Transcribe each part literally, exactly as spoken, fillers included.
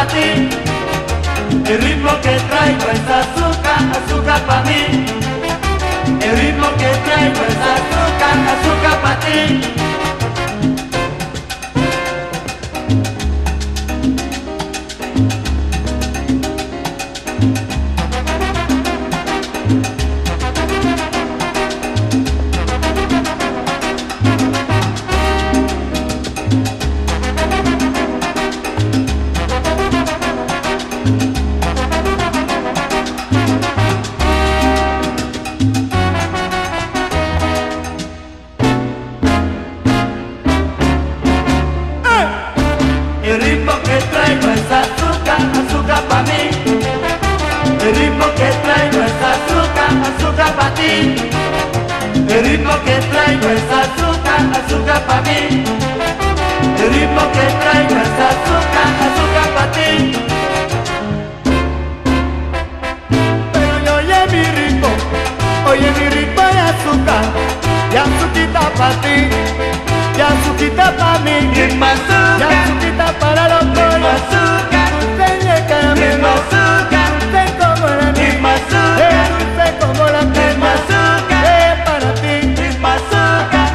para ti. El ritmo que traigo es azúcar, azúcar para mí. El ritmo que traigo es azúcar, azúcar para ti. El ritmo que traigo es azúcar, azúcar para mí. El ritmo que traigo es azúcar, azúcar para ti. El ritmo que traigo es azúcar, azúcar para mí. El ritmo que traigo es azúcar, azúcar para ti. Pero yo oye mi ritmo, oye mi ritmo de azúcar, y azuquita para ti, y azuquita para mí. Ritmo azúcar, y azuquita para los pollos. Ritmo azúcar, dulce y el caramelo. Ritmo azúcar, dulce como la miel. Ritmo azúcar, dulce como la crema. Ritmo azúcar, es para ti. Ritmo azúcar.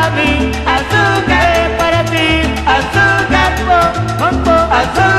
para mí, azúcar, eh, para ti, azúcar, mambo, mambo, azúcar.